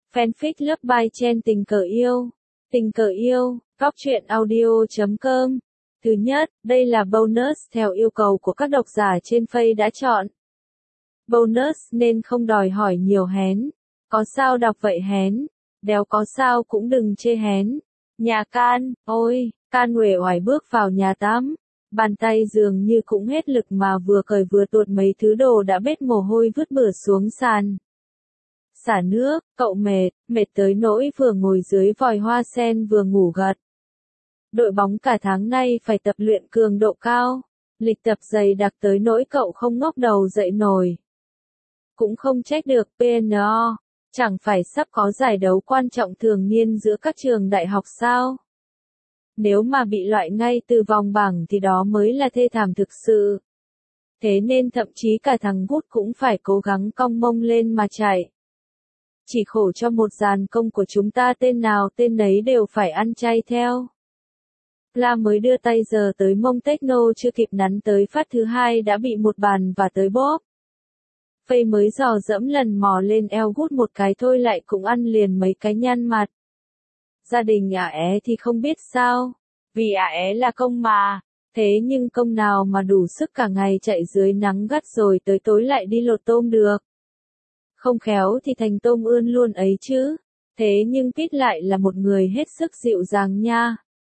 Fanfic Love by Chen Tình cờ yêu. Tình cờ yêu, góc truyện audio.com. Thứ nhất, đây là bonus theo yêu cầu của các độc giả trên Face đã chọn. Bonus nên không đòi hỏi nhiều hén. Có sao đọc vậy hén. Đéo có sao cũng đừng chê hén. Nhà Can, ôi, Can uể oải bước vào nhà tắm. Bàn tay dường như cũng hết lực mà vừa cởi vừa tuột mấy thứ đồ đã bết mồ hôi vứt bừa xuống sàn. Xả nước, cậu mệt tới nỗi vừa ngồi dưới vòi hoa sen vừa ngủ gật. Đội bóng cả tháng nay phải tập luyện cường độ cao, lịch tập dày đặc tới nỗi cậu không ngóc đầu dậy nổi. Cũng không trách được PNO, chẳng phải sắp có giải đấu quan trọng thường niên giữa các trường đại học sao? Nếu mà bị loại ngay từ vòng bảng thì đó mới là thê thảm thực sự. Thế nên thậm chí cả thằng Gút cũng phải cố gắng cong mông lên mà chạy. Chỉ khổ cho một dàn công của chúng ta tên nào tên nấy đều phải ăn chay theo. La mới đưa tay giờ tới mông Techno chưa kịp nắn tới phát thứ hai đã bị một bàn và tới bóp. Phây mới dò dẫm lần mò lên eo Gút một cái thôi lại cũng ăn liền mấy cái nhăn mặt. Gia đình é thì không biết sao, vì é là công mà, thế nhưng công nào mà đủ sức cả ngày chạy dưới nắng gắt rồi tới tối lại đi lột tôm được. Không khéo thì thành tôm ươn luôn ấy chứ, thế nhưng Pít lại là một người hết sức dịu dàng nha.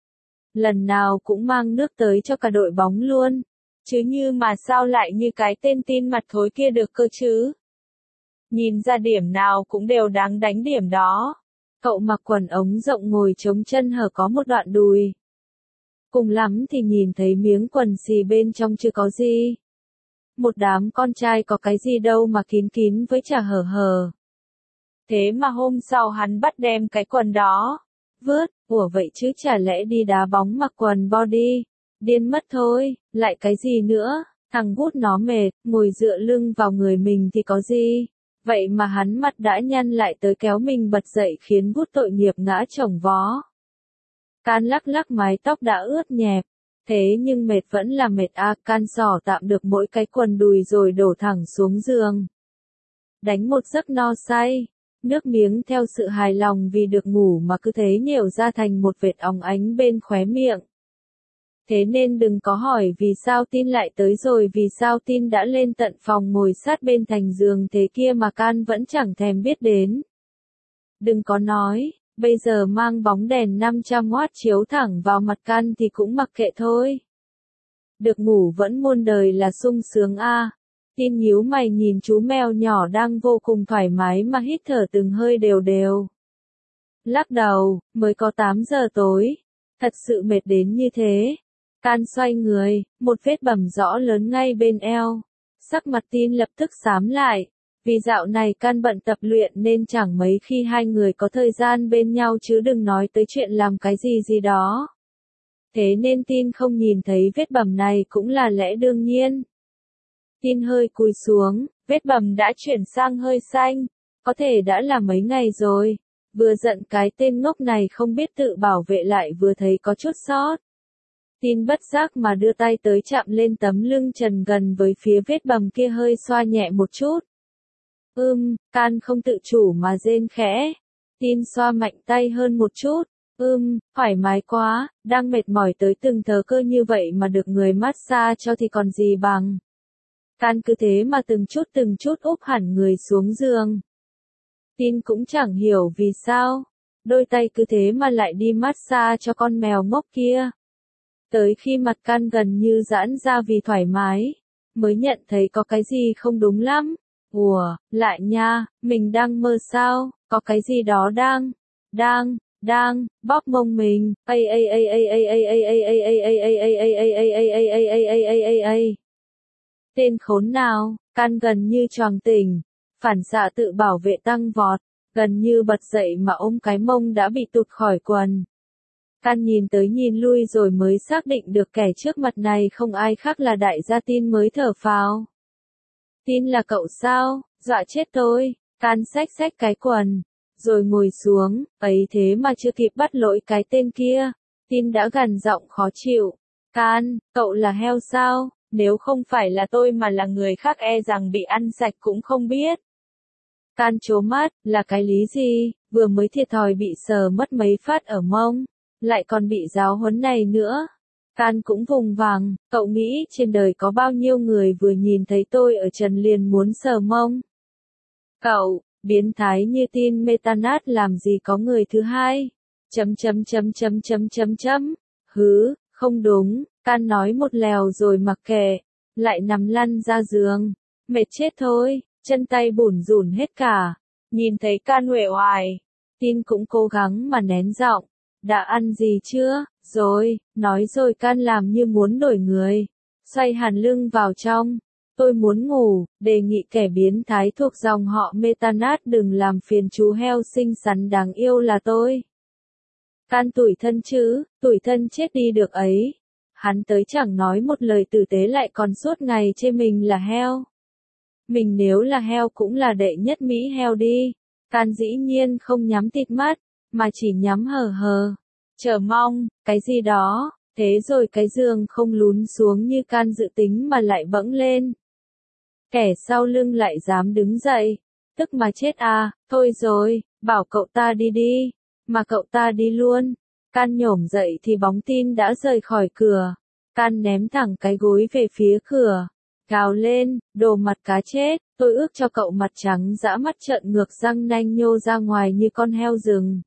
Lần nào cũng mang nước tới cho cả đội bóng luôn, chứ như mà sao lại như cái tên tin mặt thối kia được cơ chứ. Nhìn ra điểm nào cũng đều đáng đánh điểm đó. Cậu mặc quần ống rộng ngồi chống chân hở có một đoạn đùi. Cùng lắm thì nhìn thấy miếng quần xì bên trong chưa có gì. Một đám con trai có cái gì đâu mà kín kín với chả hở hở. Thế mà hôm sau hắn bắt đem cái quần đó. Vớt, ủa vậy chứ chả lẽ đi đá bóng mặc quần body. Điên mất thôi, lại cái gì nữa, thằng Gút nó mệt, ngồi dựa lưng vào người mình thì có gì. Vậy mà hắn mặt đã nhăn lại tới kéo mình bật dậy khiến Gút tội nghiệp ngã chồng vó. Can lắc lắc mái tóc đã ướt nhẹp. Thế nhưng mệt vẫn là mệt à, Can xỏ tạm được mỗi cái quần đùi rồi đổ thẳng xuống giường. Đánh một giấc no say, nước miếng theo sự hài lòng vì được ngủ mà cứ thế nhểu ra thành một vệt óng ánh bên khóe miệng. Thế nên đừng có hỏi vì sao Tin lại tới rồi vì sao Tin đã lên tận phòng ngồi sát bên thành giường thế kia mà Can vẫn chẳng thèm biết đến. Đừng có nói, bây giờ mang bóng đèn 500W chiếu thẳng vào mặt Can thì cũng mặc kệ thôi. Được ngủ vẫn muôn đời là sung sướng a. Tin nhíu mày nhìn chú mèo nhỏ đang vô cùng thoải mái mà hít thở từng hơi đều đều. Lắc đầu, mới có 8 giờ tối. Thật sự mệt đến như thế. Can xoay người, một vết bầm rõ lớn ngay bên eo. Sắc mặt Tin lập tức xám lại. Vì dạo này Can bận tập luyện nên chẳng mấy khi hai người có thời gian bên nhau chứ đừng nói tới chuyện làm cái gì đó. Thế nên Tin không nhìn thấy vết bầm này cũng là lẽ đương nhiên. Tin hơi cúi xuống, vết bầm đã chuyển sang hơi xanh, có thể đã là mấy ngày rồi. Vừa giận cái tên ngốc này không biết tự bảo vệ lại vừa thấy có chút sót. Tin bất giác mà đưa tay tới chạm lên tấm lưng trần gần với phía vết bầm kia hơi xoa nhẹ một chút. Can không tự chủ mà rên khẽ. Tin xoa mạnh tay hơn một chút. Thoải mái quá, đang mệt mỏi tới từng thớ cơ như vậy mà được người massage cho thì còn gì bằng. Can cứ thế mà từng chút úp hẳn người xuống giường. Tin cũng chẳng hiểu vì sao, đôi tay cứ thế mà lại đi massage cho con mèo ngốc kia. Tới khi mặt Can gần như giãn ra vì thoải mái, mới nhận thấy có cái gì không đúng lắm. Ủa, lại nha, mình đang mơ sao, có cái gì đó đang bóp mông mình. Tên khốn nào, Can gần như choàng tỉnh, phản xạ tự bảo vệ tăng vọt, gần như bật dậy mà ôm cái mông đã bị tụt khỏi quần. Can nhìn tới nhìn lui rồi mới xác định được kẻ trước mặt này không ai khác là đại gia Tin mới thở phào. Tin là cậu sao, dọa chết tôi. Can xách cái quần, rồi ngồi xuống, ấy thế mà chưa kịp bắt lỗi cái tên kia. Tin đã gằn giọng khó chịu. Can, cậu là heo sao, nếu không phải là tôi mà là người khác e rằng bị ăn sạch cũng không biết. Can trố mắt, là cái lý gì, vừa mới thiệt thòi bị sờ mất mấy phát ở mông, lại còn bị giáo huấn này nữa. Can cũng vùng vằng, cậu nghĩ trên đời có bao nhiêu người vừa nhìn thấy tôi ở trần liền muốn sờ mông. Cậu, biến thái như tin Metanat làm gì có người thứ hai. Hứ, không đúng, Can nói một lèo rồi mặc kệ, lại nằm lăn ra giường, mệt chết thôi, chân tay bủn rủn hết cả. Nhìn thấy Can uể oải, tin cũng cố gắng mà nén giọng. Đã ăn gì chưa? Rồi, nói rồi Can làm như muốn đổi người, xoay hẳn lưng vào trong. Tôi muốn ngủ, đề nghị kẻ biến thái thuộc dòng họ Metanat đừng làm phiền chú heo xinh xắn đáng yêu là tôi. Can tủi thân chứ, tủi thân chết đi được ấy. Hắn tới chẳng nói một lời tử tế lại còn suốt ngày chê mình là heo. Mình nếu là heo cũng là đệ nhất Mỹ heo đi. Can dĩ nhiên không nhắm tịt mắt, mà chỉ nhắm hờ hờ. Chờ mong, cái gì đó, thế rồi cái giường không lún xuống như Can dự tính mà lại bẫng lên. Kẻ sau lưng lại dám đứng dậy, tức mà chết à, thôi rồi, bảo cậu ta đi đi, mà cậu ta đi luôn. Can nhổm dậy thì bóng tin đã rời khỏi cửa. Can ném thẳng cái gối về phía cửa, gào lên, đồ mặt cá chết, tôi ước cho cậu mặt trắng dã mắt trợn ngược răng nanh nhô ra ngoài như con heo rừng.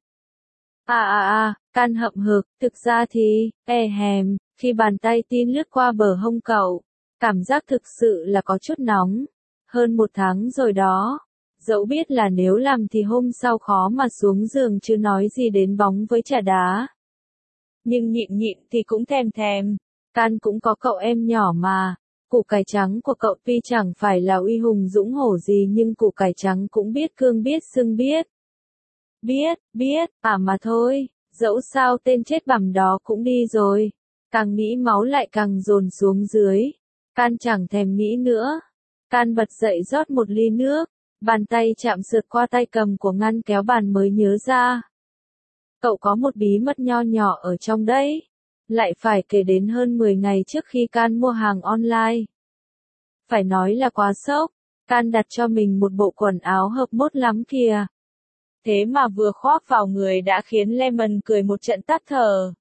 Can hậm hực, thực ra thì, hèm, khi bàn tay tin lướt qua bờ hông cậu, cảm giác thực sự là có chút nóng. Hơn 1 tháng rồi đó. Dẫu biết là nếu làm thì hôm sau khó mà xuống giường chứ nói gì đến bóng với trà đá. Nhưng nhịn thì cũng thèm. Can cũng có cậu em nhỏ mà. Củ cải trắng của cậu tuy chẳng phải là uy hùng dũng hổ gì nhưng củ cải trắng cũng biết cương biết xưng biết. Biết, mà thôi, dẫu sao tên chết bằm đó cũng đi rồi. Càng nghĩ máu lại càng dồn xuống dưới. Can chẳng thèm nghĩ nữa. Can bật dậy rót một ly nước, bàn tay chạm sượt qua tay cầm của ngăn kéo bàn mới nhớ ra. Cậu có một bí mật nho nhỏ ở trong đấy. Lại phải kể đến hơn 10 ngày trước khi Can mua hàng online. Phải nói là quá sốc, Can đặt cho mình một bộ quần áo hợp mốt lắm kìa. Thế mà vừa khoác vào người đã khiến Lemon cười một trận tắt thở.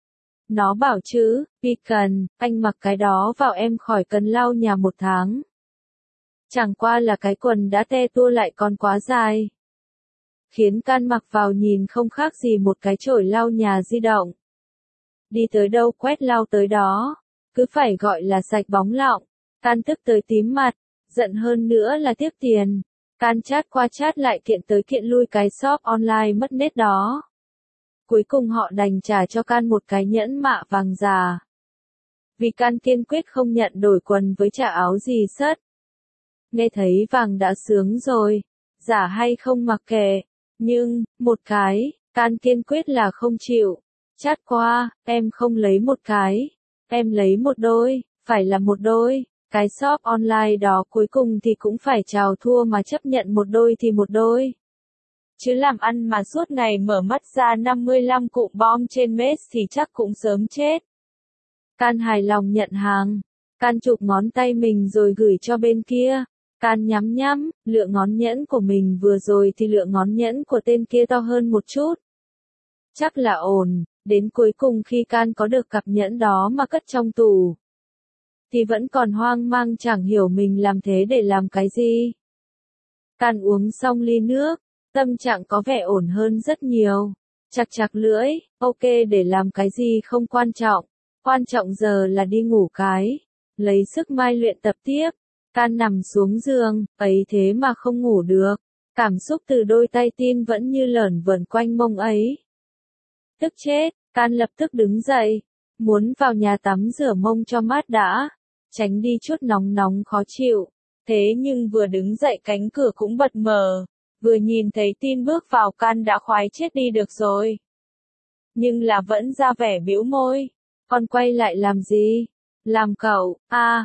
Nó bảo chứ, Pecan, anh mặc cái đó vào em khỏi cần lau nhà 1 tháng. Chẳng qua là cái quần đã te tua lại còn quá dài. Khiến Can mặc vào nhìn không khác gì một cái chổi lau nhà di động. Đi tới đâu quét lau tới đó, cứ phải gọi là sạch bóng lọng. Can tức tới tím mặt, giận hơn nữa là tiếc tiền. Can chat qua chat lại kiện tới kiện lui cái shop online mất nết đó. Cuối cùng họ đành trả cho Can một cái nhẫn mạ vàng già. Vì Can kiên quyết không nhận đổi quần với chả áo gì sất. Nghe thấy vàng đã sướng rồi, giả hay không mặc kệ. Nhưng, một cái, Can kiên quyết là không chịu. Chat qua, em không lấy một cái, em lấy một đôi, phải là một đôi. Cái shop online đó cuối cùng thì cũng phải chào thua mà chấp nhận một đôi thì một đôi. Chứ làm ăn mà suốt ngày mở mắt ra 55 cụm bom trên mết thì chắc cũng sớm chết. Can hài lòng nhận hàng. Can chụp ngón tay mình rồi gửi cho bên kia. Can nhắm, lựa ngón nhẫn của mình vừa rồi thì lựa ngón nhẫn của tên kia to hơn một chút. Chắc là ổn, đến cuối cùng khi Can có được cặp nhẫn đó mà cất trong tủ. Thì vẫn còn hoang mang chẳng hiểu mình làm thế để làm cái gì. Can uống xong ly nước, tâm trạng có vẻ ổn hơn rất nhiều. Chặt lưỡi, ok để làm cái gì không quan trọng giờ là đi ngủ cái. Lấy sức mai luyện tập tiếp. Can nằm xuống giường, ấy thế mà không ngủ được. Cảm xúc từ đôi tay tin vẫn như lởn vởn quanh mông ấy. Tức chết, Can lập tức đứng dậy. Muốn vào nhà tắm rửa mông cho mát đã. Tránh đi chút nóng khó chịu. Thế nhưng vừa đứng dậy cánh cửa cũng bật mở. Vừa nhìn thấy tin bước vào Can đã khoái chết đi được rồi. Nhưng là vẫn ra vẻ bĩu môi. Con quay lại làm gì? Làm cậu,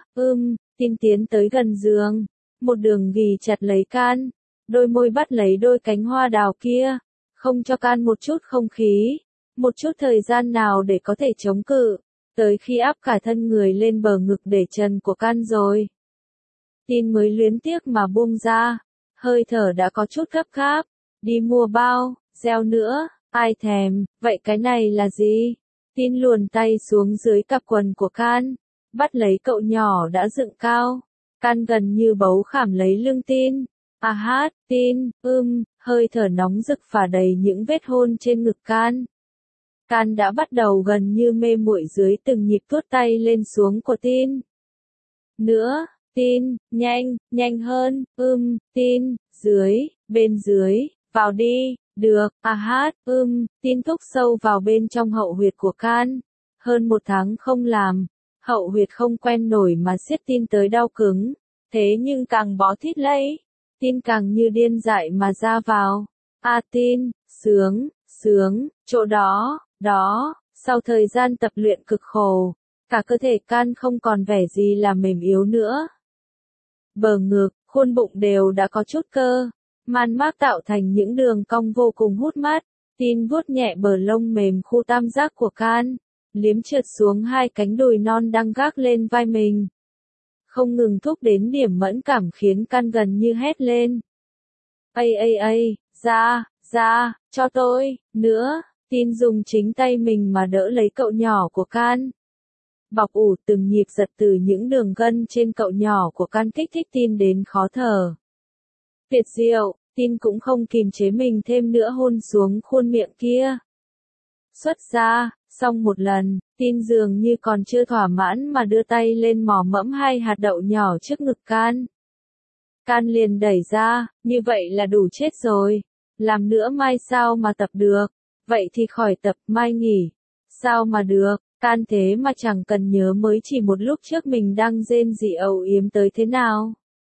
tin tiến tới gần giường. Một đường ghì chặt lấy Can. Đôi môi bắt lấy đôi cánh hoa đào kia. Không cho Can một chút không khí. Một chút thời gian nào để có thể chống cự. Tới khi áp cả thân người lên bờ ngực để trần của Can rồi. Tin mới luyến tiếc mà buông ra. Hơi thở đã có chút gấp gáp. Đi mua bao, gieo nữa, ai thèm, vậy cái này là gì? Tin luồn tay xuống dưới cặp quần của Can, bắt lấy cậu nhỏ đã dựng cao. Can gần như bấu khảm lấy lưng Tin. À hát, Tin, hơi thở nóng rực phả đầy những vết hôn trên ngực Can. Can đã bắt đầu gần như mê muội dưới từng nhịp tuốt tay lên xuống của Tin. Nữa, Tin, nhanh hơn, Tin, bên dưới, vào đi, được, à hát, Tin thúc sâu vào bên trong hậu huyệt của Can. Hơn 1 tháng không làm, hậu huyệt không quen nổi mà siết Tin tới đau cứng. Thế nhưng càng bó thít lấy, Tin càng như điên dại mà ra vào. À Tin, sướng, chỗ đó, sau thời gian tập luyện cực khổ, cả cơ thể Can không còn vẻ gì là mềm yếu nữa. Bờ ngực, khuôn bụng đều đã có chút cơ, man mác tạo thành những đường cong vô cùng hút mắt. Tin vuốt nhẹ bờ lông mềm khu tam giác của Can, liếm trượt xuống 2 cánh đùi non đang gác lên vai mình. Không ngừng thúc đến điểm mẫn cảm khiến Can gần như hét lên. Ây, ra, cho tôi, nữa, Tin dùng chính tay mình mà đỡ lấy cậu nhỏ của Can. Bọc ủ từng nhịp giật từ những đường gân trên cậu nhỏ của Can kích thích Tin đến khó thở. Tuyệt diệu, Tin cũng không kìm chế mình thêm nữa hôn xuống khuôn miệng kia. Xuất ra, xong một lần, Tin dường như còn chưa thỏa mãn mà đưa tay lên mò mẫm 2 hạt đậu nhỏ trước ngực Can. Can liền đẩy ra, như vậy là đủ chết rồi. Làm nữa mai sao mà tập được, vậy thì khỏi tập mai nghỉ. Sao mà được, Can thế mà chẳng cần nhớ mới chỉ một lúc trước mình đang rên rỉ âu yếm tới thế nào.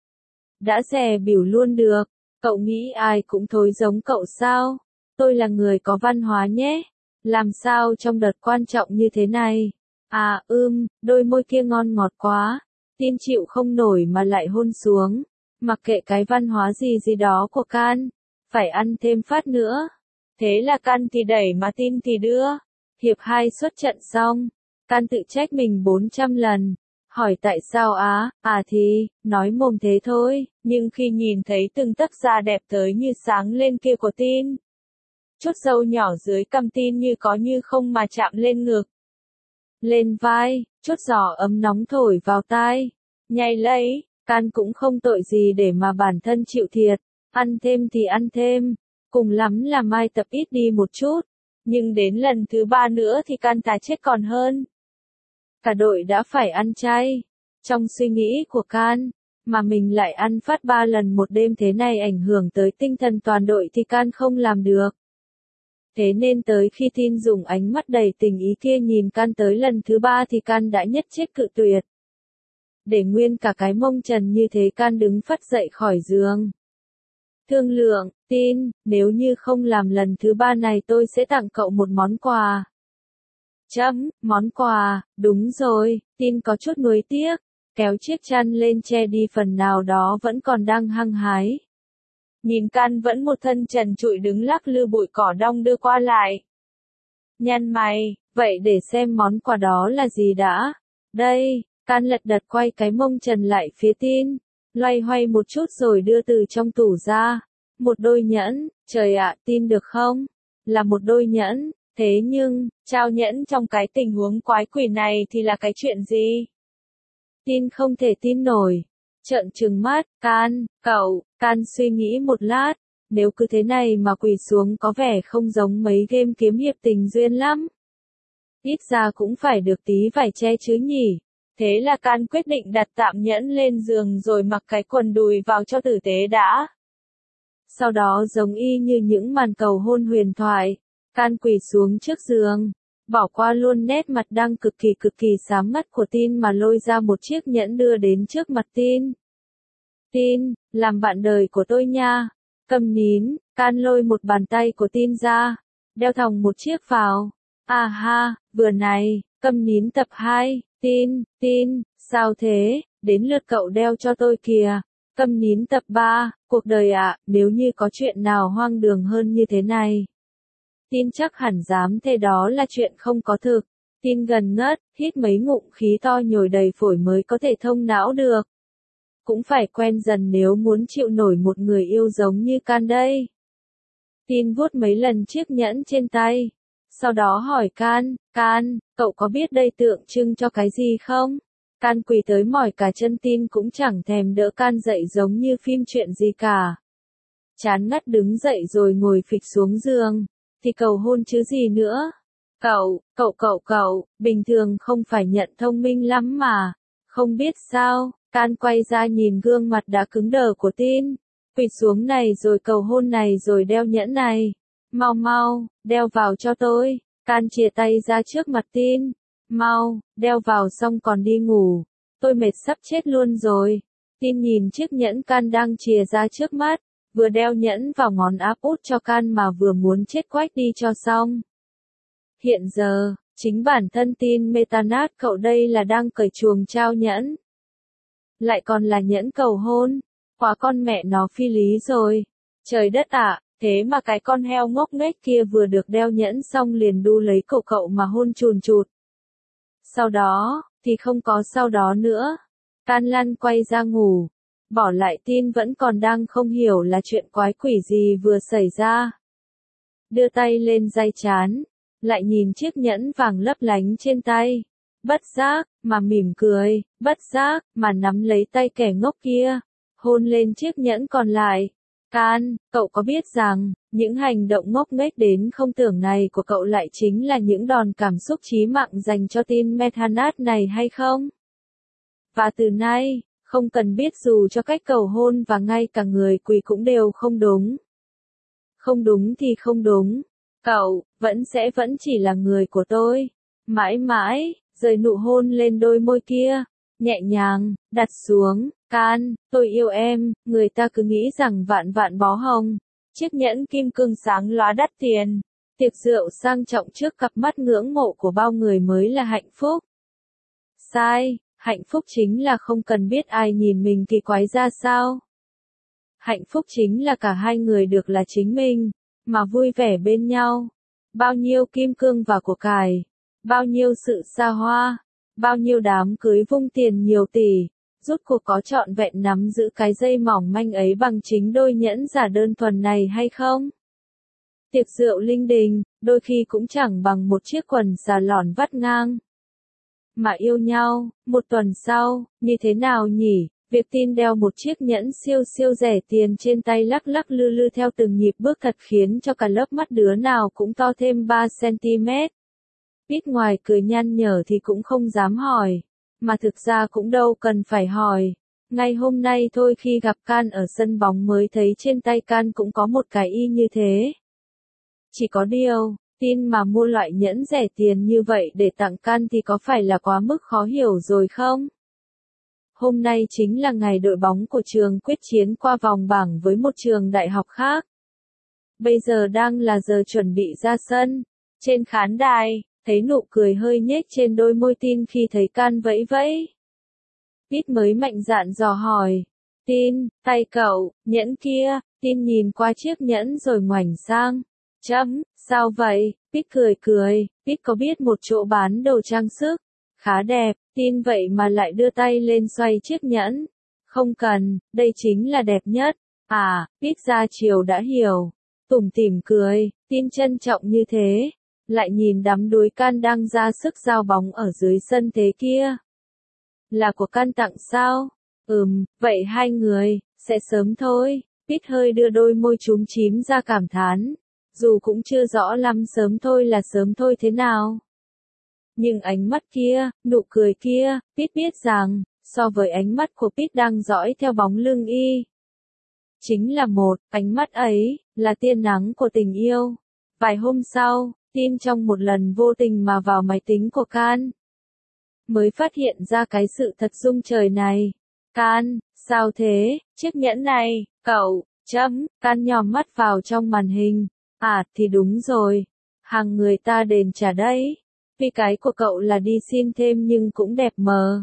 Đã dè bỉu luôn được, cậu nghĩ ai cũng thối giống cậu sao? Tôi là người có văn hóa nhé. Làm sao trong đợt quan trọng như thế này? À đôi môi kia ngon ngọt quá. Tin chịu không nổi mà lại hôn xuống. Mặc kệ cái văn hóa gì đó của Can, phải ăn thêm phát nữa. Thế là Can thì đẩy mà Tin thì đưa. Hiệp 2 xuất trận xong, Can tự trách mình 400 lần. Hỏi tại sao thì, nói mồm thế thôi, nhưng khi nhìn thấy từng tấc da đẹp tới như sáng lên kia của Tin. Chút râu nhỏ dưới cằm Tin như có như không mà chạm lên ngực. Lên vai, chút gió ấm nóng thổi vào tai. Nhảy lấy, Can cũng không tội gì để mà bản thân chịu thiệt. Ăn thêm thì ăn thêm, cùng lắm là mai tập ít đi một chút. Nhưng đến lần thứ 3 nữa thì Can thà chết còn hơn. Cả đội đã phải ăn chay. Trong suy nghĩ của Can, mà mình lại ăn phát 3 lần một đêm thế này ảnh hưởng tới tinh thần toàn đội thì Can không làm được. Thế nên tới khi Tin dùng ánh mắt đầy tình ý kia nhìn Can tới lần thứ 3 thì Can đã nhất chết cự tuyệt. Để nguyên cả cái mông trần như thế Can đứng phắt dậy khỏi giường. Thương lượng, Tin, nếu như không làm lần thứ 3 này tôi sẽ tặng cậu một món quà. Món quà, đúng rồi, Tin có chút nuối tiếc, kéo chiếc chăn lên che đi phần nào đó vẫn còn đang hăng hái. Nhìn Can vẫn một thân trần trụi đứng lắc lư bụi cỏ đong đưa qua lại. Nhăn mày, vậy để xem món quà đó là gì đã. Đây, Can lật đật quay cái mông trần lại phía Tin, loay hoay một chút rồi đưa từ trong tủ ra. Một đôi nhẫn, trời ạ, Tin được không? Là một đôi nhẫn, thế nhưng, trao nhẫn trong cái tình huống quái quỷ này thì là cái chuyện gì? Tin không thể tin nổi. Trợn trừng mắt, Can suy nghĩ một lát, nếu cứ thế này mà quỳ xuống có vẻ không giống mấy game kiếm hiệp tình duyên lắm. Ít ra cũng phải được tí vải che chứ nhỉ. Thế là Can quyết định đặt tạm nhẫn lên giường rồi mặc cái quần đùi vào cho tử tế đã. Sau đó giống y như những màn cầu hôn huyền thoại, Can quỳ xuống trước giường, bỏ qua luôn nét mặt đang cực kỳ sáng ngắt của Tin mà lôi ra một chiếc nhẫn đưa đến trước mặt Tin. Tin, làm bạn đời của tôi nha. Cầm nín, Can lôi một bàn tay của Tin ra, đeo thòng một chiếc vào. À ha, vừa này, cầm nín tập 2, Tin, sao thế, đến lượt cậu đeo cho tôi kìa. Cầm nín tập 3, cuộc đời ạ, nếu như có chuyện nào hoang đường hơn như thế này. Tin chắc hẳn dám thề đó là chuyện không có thực. Tin gần ngất, hít mấy ngụm khí to nhồi đầy phổi mới có thể thông não được. Cũng phải quen dần nếu muốn chịu nổi một người yêu giống như Can đây. Tin vuốt mấy lần chiếc nhẫn trên tay. Sau đó hỏi Can, cậu có biết đây tượng trưng cho cái gì không? Can quỳ tới mỏi cả chân, Tin cũng chẳng thèm đỡ Can dậy giống như phim chuyện gì cả. Chán ngắt đứng dậy rồi ngồi phịch xuống giường. Thì cầu hôn chứ gì nữa? Cậu, bình thường không phải nhận thông minh lắm mà. Không biết sao, Can quay ra nhìn gương mặt đã cứng đờ của Tin. Quỳ xuống này rồi cầu hôn này rồi đeo nhẫn này. Mau, đeo vào cho tôi. Can chìa tay ra trước mặt Tin. Mau, đeo vào xong còn đi ngủ. Tôi mệt sắp chết luôn rồi. Tin nhìn chiếc nhẫn Can đang chìa ra trước mắt. Vừa đeo nhẫn vào ngón áp út cho Can mà vừa muốn chết quách đi cho xong. Hiện giờ, chính bản thân Tin Metanat cậu đây là đang cởi chuồng trao nhẫn. Lại còn là nhẫn cầu hôn. Quá con mẹ nó phi lý rồi. Trời đất ạ, thế mà cái con heo ngốc nghếch kia vừa được đeo nhẫn xong liền đu lấy cổ cậu mà hôn chùn chụt. Sau đó, thì không có sau đó nữa. Can lăn quay ra ngủ. Bỏ lại Tin vẫn còn đang không hiểu là chuyện quái quỷ gì vừa xảy ra. Đưa tay lên day trán. Lại nhìn chiếc nhẫn vàng lấp lánh trên tay. Bất giác, mà mỉm cười, bất giác, mà nắm lấy tay kẻ ngốc kia. Hôn lên chiếc nhẫn còn lại. Can, cậu có biết rằng, những hành động ngốc nghếch đến không tưởng này của cậu lại chính là những đòn cảm xúc chí mạng dành cho Tin Metanat này hay không? Và từ nay, không cần biết dù cho cách cầu hôn và ngay cả người quỳ cũng đều không đúng. Không đúng thì không đúng. Cậu, vẫn chỉ là người của tôi. Mãi mãi, rời nụ hôn lên đôi môi kia. Nhẹ nhàng, đặt xuống. Can, tôi yêu em, người ta cứ nghĩ rằng vạn vạn bó hồng. Chiếc nhẫn kim cương sáng lóa đắt tiền. Tiệc rượu sang trọng trước cặp mắt ngưỡng mộ của bao người mới là hạnh phúc. Sai, hạnh phúc chính là không cần biết ai nhìn mình kỳ quái ra sao. Hạnh phúc chính là cả hai người được là chính mình, mà vui vẻ bên nhau. Bao nhiêu kim cương và của cải, bao nhiêu sự xa hoa, bao nhiêu đám cưới vung tiền nhiều tỷ. Rốt cuộc có trọn vẹn nắm giữ cái dây mỏng manh ấy bằng chính đôi nhẫn giả đơn thuần này hay không? Tiệc rượu linh đình, đôi khi cũng chẳng bằng một chiếc quần xà lòn vắt ngang. Mà yêu nhau, một tuần sau, như thế nào nhỉ? Việc Tin đeo một chiếc nhẫn siêu rẻ tiền trên tay lắc lắc lư lư theo từng nhịp bước thật khiến cho cả lớp mắt đứa nào cũng to thêm 3 cm. Biết ngoài cười nhăn nhở thì cũng không dám hỏi. Mà thực ra cũng đâu cần phải hỏi. Ngay hôm nay thôi khi gặp Can ở sân bóng mới thấy trên tay Can cũng có một cái y như thế. Chỉ có điều, Tin mà mua loại nhẫn rẻ tiền như vậy để tặng Can thì có phải là quá mức khó hiểu rồi không? Hôm nay chính là ngày đội bóng của trường quyết chiến qua vòng bảng với một trường đại học khác. Bây giờ đang là giờ chuẩn bị ra sân. Trên khán đài, thấy nụ cười hơi nhếch trên đôi môi Tin khi thấy Can vẫy vẫy. Pete mới mạnh dạn dò hỏi. Tin, tay cậu, nhẫn kia. Tin nhìn qua chiếc nhẫn rồi ngoảnh sang. Sao vậy? Pete cười. Pete có biết một chỗ bán đồ trang sức. Khá đẹp. Tin vậy mà lại đưa tay lên xoay chiếc nhẫn. Không cần, đây chính là đẹp nhất. À, Pete ra chiều đã hiểu. Tủm tỉm cười. Tin trân trọng như thế. Lại nhìn đám đuối Can đang ra sức giao bóng ở dưới sân thế kia. Là của Can tặng sao? Vậy hai người, sẽ sớm thôi. Pete hơi đưa đôi môi chúm chím ra cảm thán. Dù cũng chưa rõ lắm sớm thôi là sớm thôi thế nào. Nhưng ánh mắt kia, nụ cười kia, Pete biết rằng, so với ánh mắt của Pete đang dõi theo bóng lưng y. Chính là một, ánh mắt ấy, là tia nắng của tình yêu. Vài hôm sau, Tin trong một lần vô tình mà vào máy tính của Can. Mới phát hiện ra cái sự thật rung trời này. Can, sao thế, chiếc nhẫn này, cậu, Can nhòm mắt vào trong màn hình. À, thì đúng rồi. Hàng người ta đền trả đấy. Vì cái của cậu là đi xin thêm nhưng cũng đẹp mờ.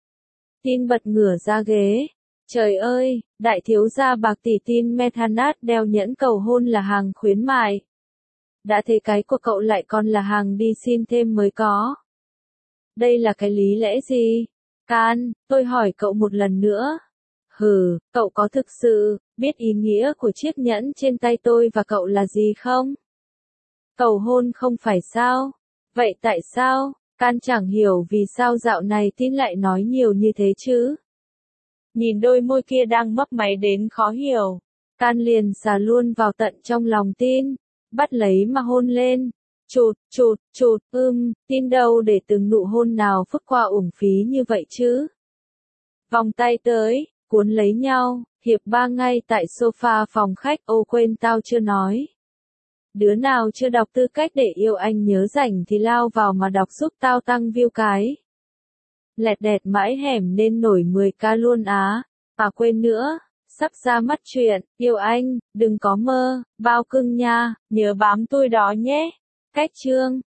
Tin bật ngửa ra ghế. Trời ơi, đại thiếu gia bạc tỷ Tin Metanat đeo nhẫn cầu hôn là hàng khuyến mại. Đã thế cái của cậu lại còn là hàng đi xin thêm mới có. Đây là cái lý lẽ gì? Can, tôi hỏi cậu một lần nữa. Hừ, cậu có thực sự biết ý nghĩa của chiếc nhẫn trên tay tôi và cậu là gì không? Cầu hôn không phải sao? Vậy tại sao? Can chẳng hiểu vì sao dạo này Tin lại nói nhiều như thế chứ. Nhìn đôi môi kia đang mấp máy đến khó hiểu, Can liền xà luôn vào tận trong lòng Tin, bắt lấy mà hôn lên. Chụt, chụt, chụt, Tin đâu để từng nụ hôn nào phức qua uổng phí như vậy chứ. Vòng tay tới, cuốn lấy nhau, hiệp ba ngay tại sofa phòng khách. Ô quên tao chưa nói. Đứa nào chưa đọc Tư cách để yêu anh nhớ rảnh thì lao vào mà đọc giúp tao tăng view cái. Lẹt đẹt mãi hẻm nên nổi 10k luôn á. À quên nữa, sắp ra mắt chuyện, yêu anh, đừng có mơ, bao cưng nha, nhớ bám tôi đó nhé. Cách chương